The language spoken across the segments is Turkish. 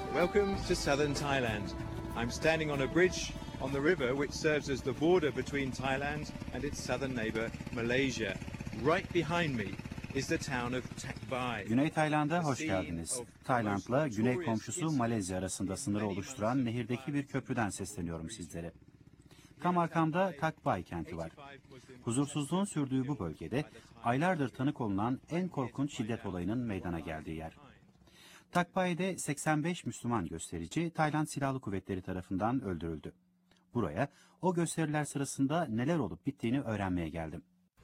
Welcome to southern Thailand. I'm standing on a bridge on the river which serves as the border between Thailand and its southern neighbor Malaysia. Right behind me is the town of Tak Bai. Güney Tayland'a hoş geldiniz. Tayland'la güney komşusu Malezya arasında sınırı oluşturan nehirdeki bir köprüden sesleniyorum sizlere. Tam arkamda Tak Bai kenti var. Huzursuzluğun sürdüğü bu bölgede aylardır tanık olunan en korkunç şiddet olayının meydana geldiği yer. Tak Bai'de 85 Müslüman gösterici Tayland Silahlı Kuvvetleri tarafından öldürüldü. Buraya o gösteriler sırasında neler olup bittiğini öğrenmeye geldim.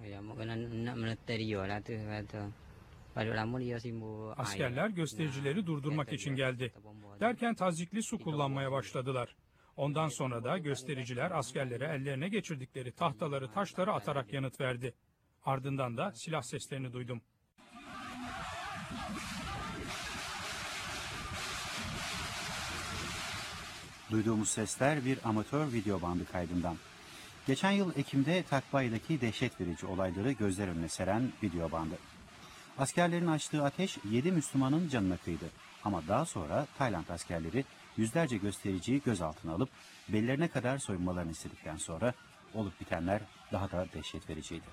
Askerler göstericileri durdurmak için geldi. Derken tazyikli su kullanmaya başladılar. Ondan sonra da göstericiler askerlere ellerine geçirdikleri tahtaları, taşları atarak yanıt verdi. Ardından da silah seslerini duydum. Duyduğumuz sesler bir amatör video bandı kaydından. Geçen yıl Ekim'de Tak Bai'deki dehşet verici olayları gözler önüne seren video bandı. Askerlerin açtığı ateş 7 Müslümanın canına kıydı. Ama daha sonra Tayland askerleri yüzlerce göstericiyi gözaltına alıp bellerine kadar soyunmalarını istedikten sonra olup bitenler daha da dehşet vericiydi.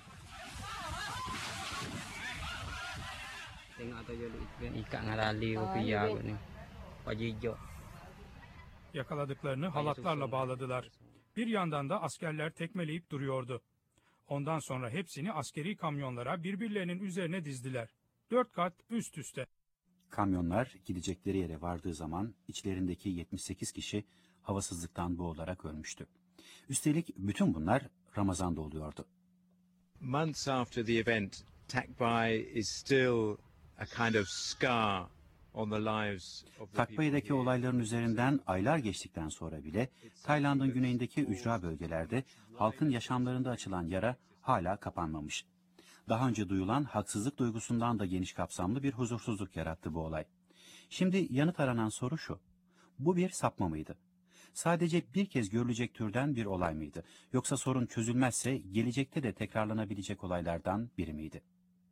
Yakaladıklarını halatlarla bağladılar. Bir yandan da askerler tekmeleyip duruyordu. Ondan sonra hepsini askeri kamyonlara birbirlerinin üzerine dizdiler. 4 kat üst üste. Kamyonlar gidecekleri yere vardığı zaman içlerindeki 78 kişi havasızlıktan boğularak ölmüştü. Üstelik bütün bunlar Ramazan'da oluyordu. Months after the event, Tak Bai is still a kind of scar on the lives of the Tak people Bai'deki here. olayların üzerinden aylar geçtikten sonra bile Tayland'ın güneyindeki ücra bölgelerde halkın yaşamlarında açılan yara hala kapanmamış. Daha önce duyulan haksızlık duygusundan da geniş kapsamlı bir huzursuzluk yarattı bu olay. Şimdi yanıt aranan soru şu: bu bir sapma mıydı? Sadece bir kez görülecek türden bir olay mıydı? Yoksa sorun çözülmezse gelecekte de tekrarlanabilecek olaylardan biri miydi?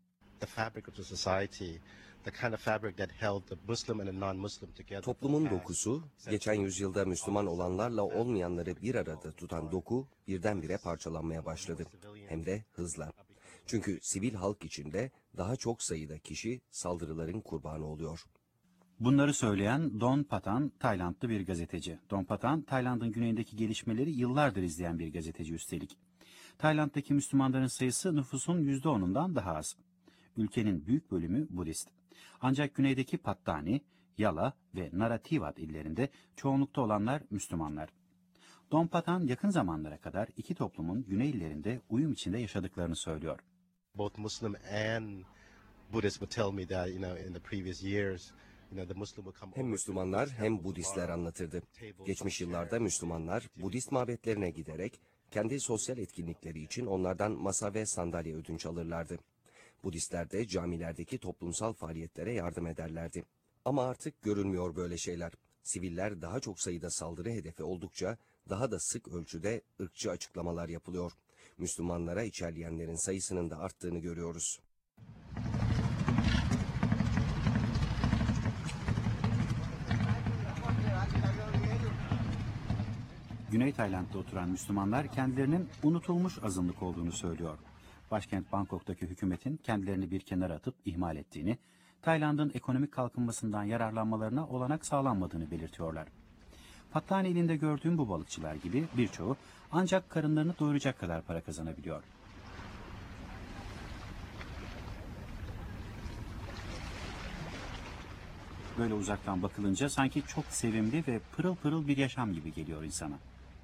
Toplumun dokusu, geçen yüzyılda Müslüman olanlarla olmayanları bir arada tutan doku birdenbire parçalanmaya başladı. Hem de hızla. Çünkü sivil halk içinde daha çok sayıda kişi saldırıların kurbanı oluyor. Bunları söyleyen Don Patan, Taylandlı bir gazeteci. Don Patan, Tayland'ın güneyindeki gelişmeleri yıllardır izleyen bir gazeteci üstelik. Tayland'daki Müslümanların sayısı nüfusun %10'undan daha az. Ülkenin büyük bölümü Budist. Ancak güneydeki Pattani, Yala ve Narathiwat illerinde çoğunlukta olanlar Müslümanlar. Don Patan yakın zamanlara kadar iki toplumun güney illerinde uyum içinde yaşadıklarını söylüyor. Both Muslim and Buddhists would tell me that, in the previous years, the Muslim would come Hem over Müslümanlar hem Budistler anlatırdı. Geçmiş yıllarda Müslümanlar Budist mabetlerine giderek kendi sosyal etkinlikleri için onlardan masa ve sandalye ödünç alırlardı. Budistler de camilerdeki toplumsal faaliyetlere yardım ederlerdi. Ama artık görülmüyor böyle şeyler. Siviller daha çok sayıda saldırı hedefi oldukça daha da sık ölçüde ırkçı açıklamalar yapılıyor. Müslümanlara içerleyenlerin sayısının da arttığını görüyoruz. Güney Tayland'da oturan Müslümanlar kendilerinin unutulmuş azınlık olduğunu söylüyor. Başkent Bangkok'taki hükümetin kendilerini bir kenara atıp ihmal ettiğini, Tayland'ın ekonomik kalkınmasından yararlanmalarına olanak sağlanmadığını belirtiyorlar. Pattani ilinde gördüğüm bu balıkçılar gibi birçoğu ancak karınlarını doyuracak kadar para kazanabiliyor. Böyle uzaktan bakılınca sanki çok sevimli ve pırıl pırıl bir yaşam gibi geliyor insana.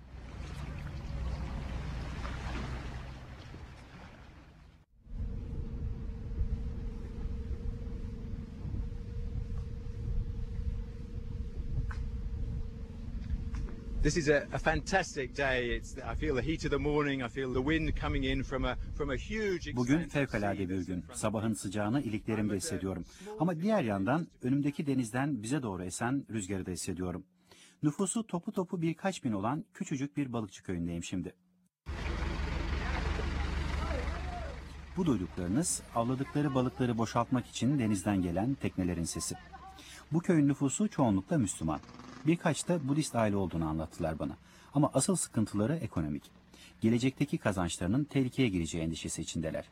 This is a fantastic day. I feel the heat of the morning. I feel the wind coming in from a huge. Bugün fevkalade bir gün. Sabahın sıcağını iliklerimde hissediyorum. Ama diğer yandan önümdeki denizden bize doğru esen rüzgarı da hissediyorum. Nüfusu topu topu birkaç bin olan küçücük bir balıkçı köyündeyim şimdi. Bu duyduklarınız avladıkları balıkları boşaltmak için denizden gelen teknelerin sesi. Bu köyün nüfusu çoğunlukla Müslüman. Birkaç da Budist aile olduğunu anlattılar bana. Ama asıl sıkıntıları ekonomik. Gelecekteki kazançlarının tehlikeye gireceği endişesi içindeler.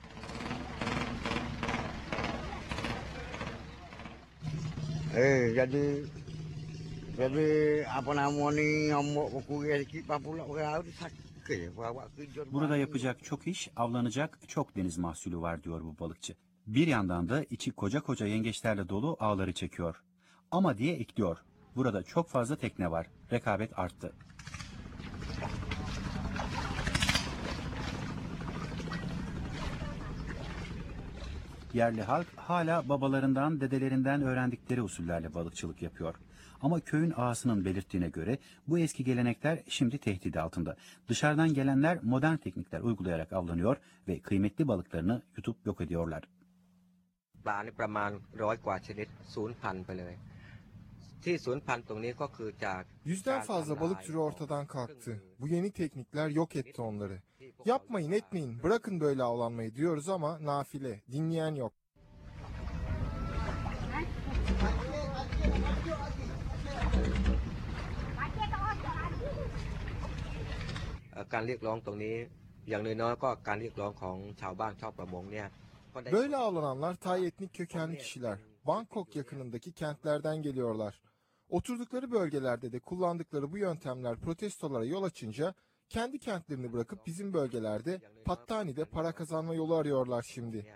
Burada yapacak çok iş, avlanacak çok deniz mahsulü var diyor bu balıkçı. Bir yandan da içi koca koca yengeçlerle dolu ağları çekiyor. Ama diye ekliyor. Burada çok fazla tekne var. Rekabet arttı. Yerli halk hala babalarından, dedelerinden öğrendikleri usullerle balıkçılık yapıyor. Ama köyün ağasının belirttiğine göre bu eski gelenekler şimdi tehdit altında. Dışarıdan gelenler modern teknikler uygulayarak avlanıyor ve kıymetli balıklarını yutup yok ediyorlar. ปลานี่ประมาณ100 กว่าชนิดสูญพันธุ์ไปเลยที่สูญพันธุ์ตรงนี้ก็คือจาก Yüzden fazla balık türü ortadan kalktı. Bu yeni teknikler yok etti onları. Yapmayın etmeyin bırakın böyle avlanmayı diyoruz ama nafile dinleyen yok. การเรียกร้องตรงนี้อย่างน้อยๆก็การเรียกร้องของชาวบ้านชาวประมงเนี่ย Böyle avlananlar Tay etnik kökenli kişiler. Bangkok yakınındaki kentlerden geliyorlar. Oturdukları bölgelerde de kullandıkları bu yöntemler protestolara yol açınca kendi kentlerini bırakıp bizim bölgelerde Pattani'de para kazanma yolu arıyorlar şimdi.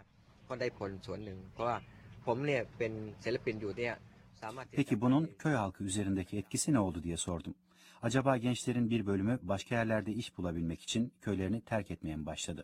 Peki bunun köy halkı üzerindeki etkisi ne oldu diye sordum. Acaba gençlerin bir bölümü başka yerlerde iş bulabilmek için köylerini terk etmeye mi başladı?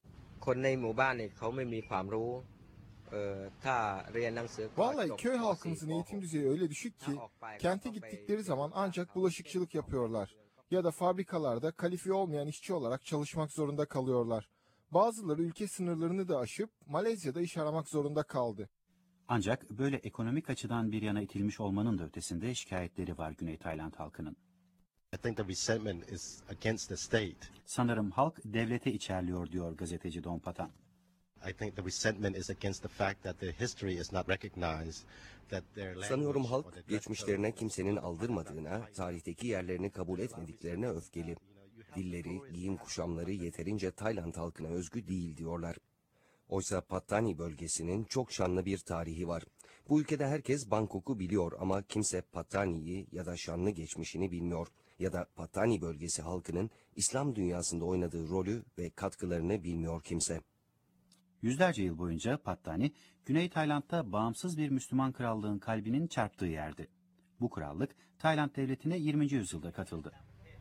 Vallahi köy halkımızın eğitim düzeyi öyle düşük ki kente gittikleri zaman ancak bulaşıkçılık yapıyorlar. Ya da fabrikalarda kalifiye olmayan işçi olarak çalışmak zorunda kalıyorlar. Bazıları ülke sınırlarını da aşıp Malezya'da iş aramak zorunda kaldı. Ancak böyle ekonomik açıdan bir yana itilmiş olmanın da ötesinde şikayetleri var Güney Tayland halkının. I think the resentment is against the state. Sanırım halk devlete içerliyor diyor gazeteci Don Patan. I think the resentment is against the fact that their history is not recognized, that their Sanıyorum language or halk their geçmişlerine kimsenin aldırmadığına, tarihteki yerlerini kabul etmediklerine öfkeli. Dilleri, giyim kuşamları yeterince Tayland halkına özgü değil diyorlar. Oysa Pattani bölgesinin çok şanlı bir tarihi var. Bu ülkede herkes Bangkok'u biliyor ama kimse Pattani'yi ya da şanlı geçmişini bilmiyor. Ya da Pattani bölgesi halkının İslam dünyasında oynadığı rolü ve katkılarını bilmiyor kimse. Yüzlerce yıl boyunca Pattani, Güney Tayland'da bağımsız bir Müslüman krallığın kalbinin çarptığı yerdi. Bu krallık Tayland devletine 20. yüzyılda katıldı.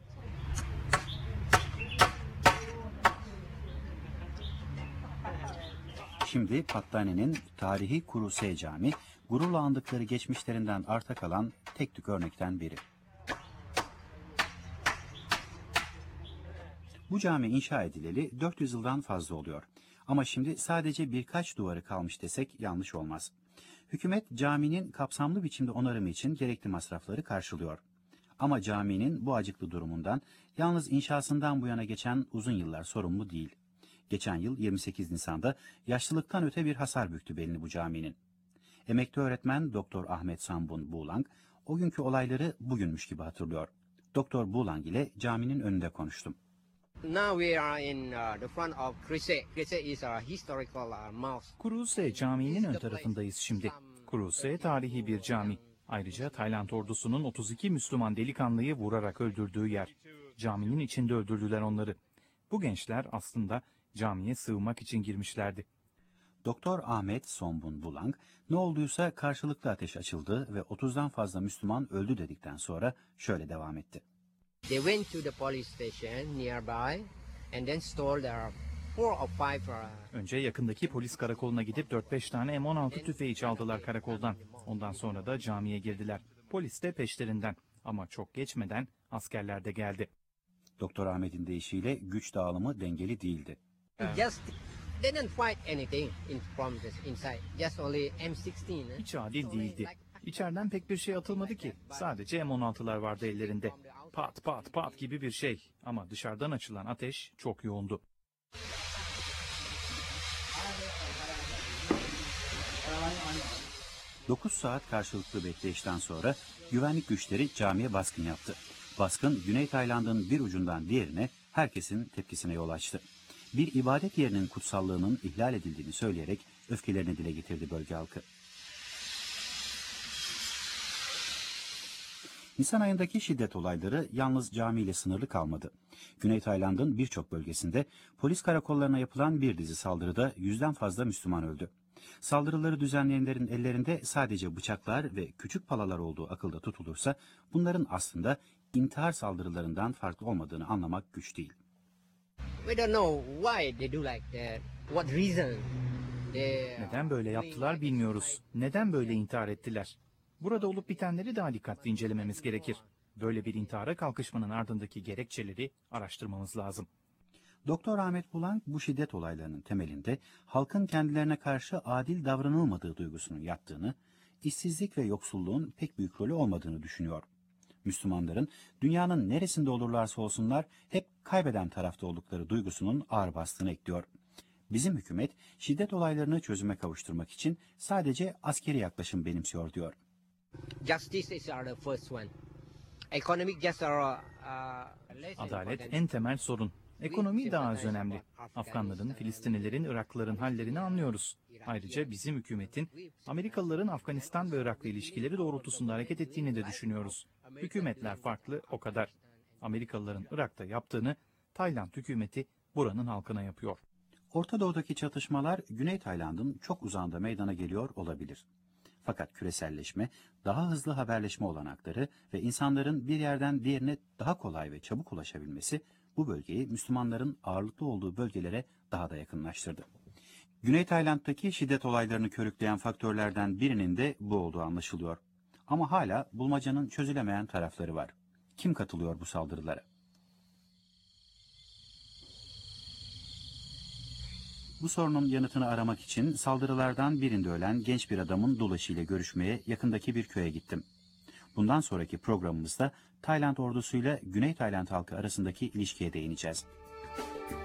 Şimdi Pattani'nin tarihi Kuruse Cami, gururla andıkları geçmişlerinden arta kalan tek tük örnekten biri. Bu cami inşa edileli 400 yıldan fazla oluyor. Ama şimdi sadece birkaç duvarı kalmış desek yanlış olmaz. Hükümet caminin kapsamlı biçimde onarımı için gerekli masrafları karşılıyor. Ama caminin bu acıklı durumundan yalnız inşasından bu yana geçen uzun yıllar sorumlu değil. Geçen yıl 28 Nisan'da yaşlılıktan öte bir hasar büktü belini bu caminin. Emekli öğretmen Dr. Ahmet Sambun Bulang o günkü olayları bugünmüş gibi hatırlıyor. Dr. Bulang ile caminin önünde konuştum. Now we are in the front of Kuruse. Kuruse is a historical mosque. Kuruse Camii'nin ön tarafındayız şimdi. Kuruse tarihi bir cami. Ayrıca Tayland ordusunun 32 Müslüman delikanlıyı vurarak öldürdüğü yer. Caminin içinde öldürdüler onları. Bu gençler aslında camiye sığınmak için girmişlerdi. Doktor Ahmet Sombun Bulang, ne olduysa karşılıklı ateş açıldı ve 30'dan fazla Müslüman öldü dedikten sonra şöyle devam etti. They went to the police station nearby and then stole their 4 or 5 Önce yakındaki polis karakoluna gidip 4-5 tane M16 tüfeği çaldılar karakoldan. Ondan sonra da camiye girdiler. Polis de peşlerinden. Ama çok geçmeden askerler de geldi. Doktor Ahmet'in deyişiyle güç dağılımı dengeli değildi. Just didn't fight anything from the inside. Just only M16. Hiç adil değildi. İçeriden pek bir şey atılmadı ki. Sadece M16'lar vardı ellerinde. Pat pat pat gibi bir şey. Ama dışarıdan açılan ateş çok yoğundu. 9 saat karşılıklı bekleyişten sonra güvenlik güçleri camiye baskın yaptı. Baskın Güney Tayland'ın bir ucundan diğerine herkesin tepkisine yol açtı. Bir ibadet yerinin kutsallığının ihlal edildiğini söyleyerek öfkelerini dile getirdi bölge halkı. Nisan ayındaki şiddet olayları yalnız camiyle sınırlı kalmadı. Güney Tayland'ın birçok bölgesinde polis karakollarına yapılan bir dizi saldırıda 100'den fazla Müslüman öldü. Saldırıları düzenleyenlerin ellerinde sadece bıçaklar ve küçük palalar olduğu akılda tutulursa bunların aslında intihar saldırılarından farklı olmadığını anlamak güç değil. Neden böyle yaptılar bilmiyoruz. Neden böyle intihar ettiler? Burada olup bitenleri daha dikkatli incelememiz gerekir. Böyle bir intihara kalkışmanın ardındaki gerekçeleri araştırmamız lazım. Doktor Ahmet Bulang bu şiddet olaylarının temelinde halkın kendilerine karşı adil davranılmadığı duygusunun yattığını, işsizlik ve yoksulluğun pek büyük rolü olmadığını düşünüyor. Müslümanların dünyanın neresinde olurlarsa olsunlar hep kaybeden tarafta oldukları duygusunun ağır bastığını ekliyor. Bizim hükümet şiddet olaylarını çözüme kavuşturmak için sadece askeri yaklaşım benimsiyor diyor. Adalet en temel sorun. Ekonomi daha az önemli. Afganların, Filistinlilerin, Iraklıların hallerini anlıyoruz. Ayrıca bizim hükümetin Amerikalıların Afganistan ve Irak'la ilişkileri doğrultusunda hareket ettiğini de düşünüyoruz. Hükümetler farklı, o kadar. Amerikalıların Irak'ta yaptığını Tayland hükümeti buranın halkına yapıyor. Orta Doğu'daki çatışmalar Güney Tayland'ın çok uzağında meydana geliyor olabilir. Fakat küreselleşme, daha hızlı haberleşme olanakları ve insanların bir yerden diğerine daha kolay ve çabuk ulaşabilmesi bu bölgeyi Müslümanların ağırlıklı olduğu bölgelere daha da yakınlaştırdı. Güney Tayland'daki şiddet olaylarını körükleyen faktörlerden birinin de bu olduğu anlaşılıyor. Ama hala bulmacanın çözülemeyen tarafları var. Kim katılıyor bu saldırılara? Bu sorunun yanıtını aramak için saldırılardan birinde ölen genç bir adamın dolaşıyla görüşmeye yakındaki bir köye gittim. Bundan sonraki programımızda Tayland ordusuyla Güney Tayland halkı arasındaki ilişkiye değineceğiz.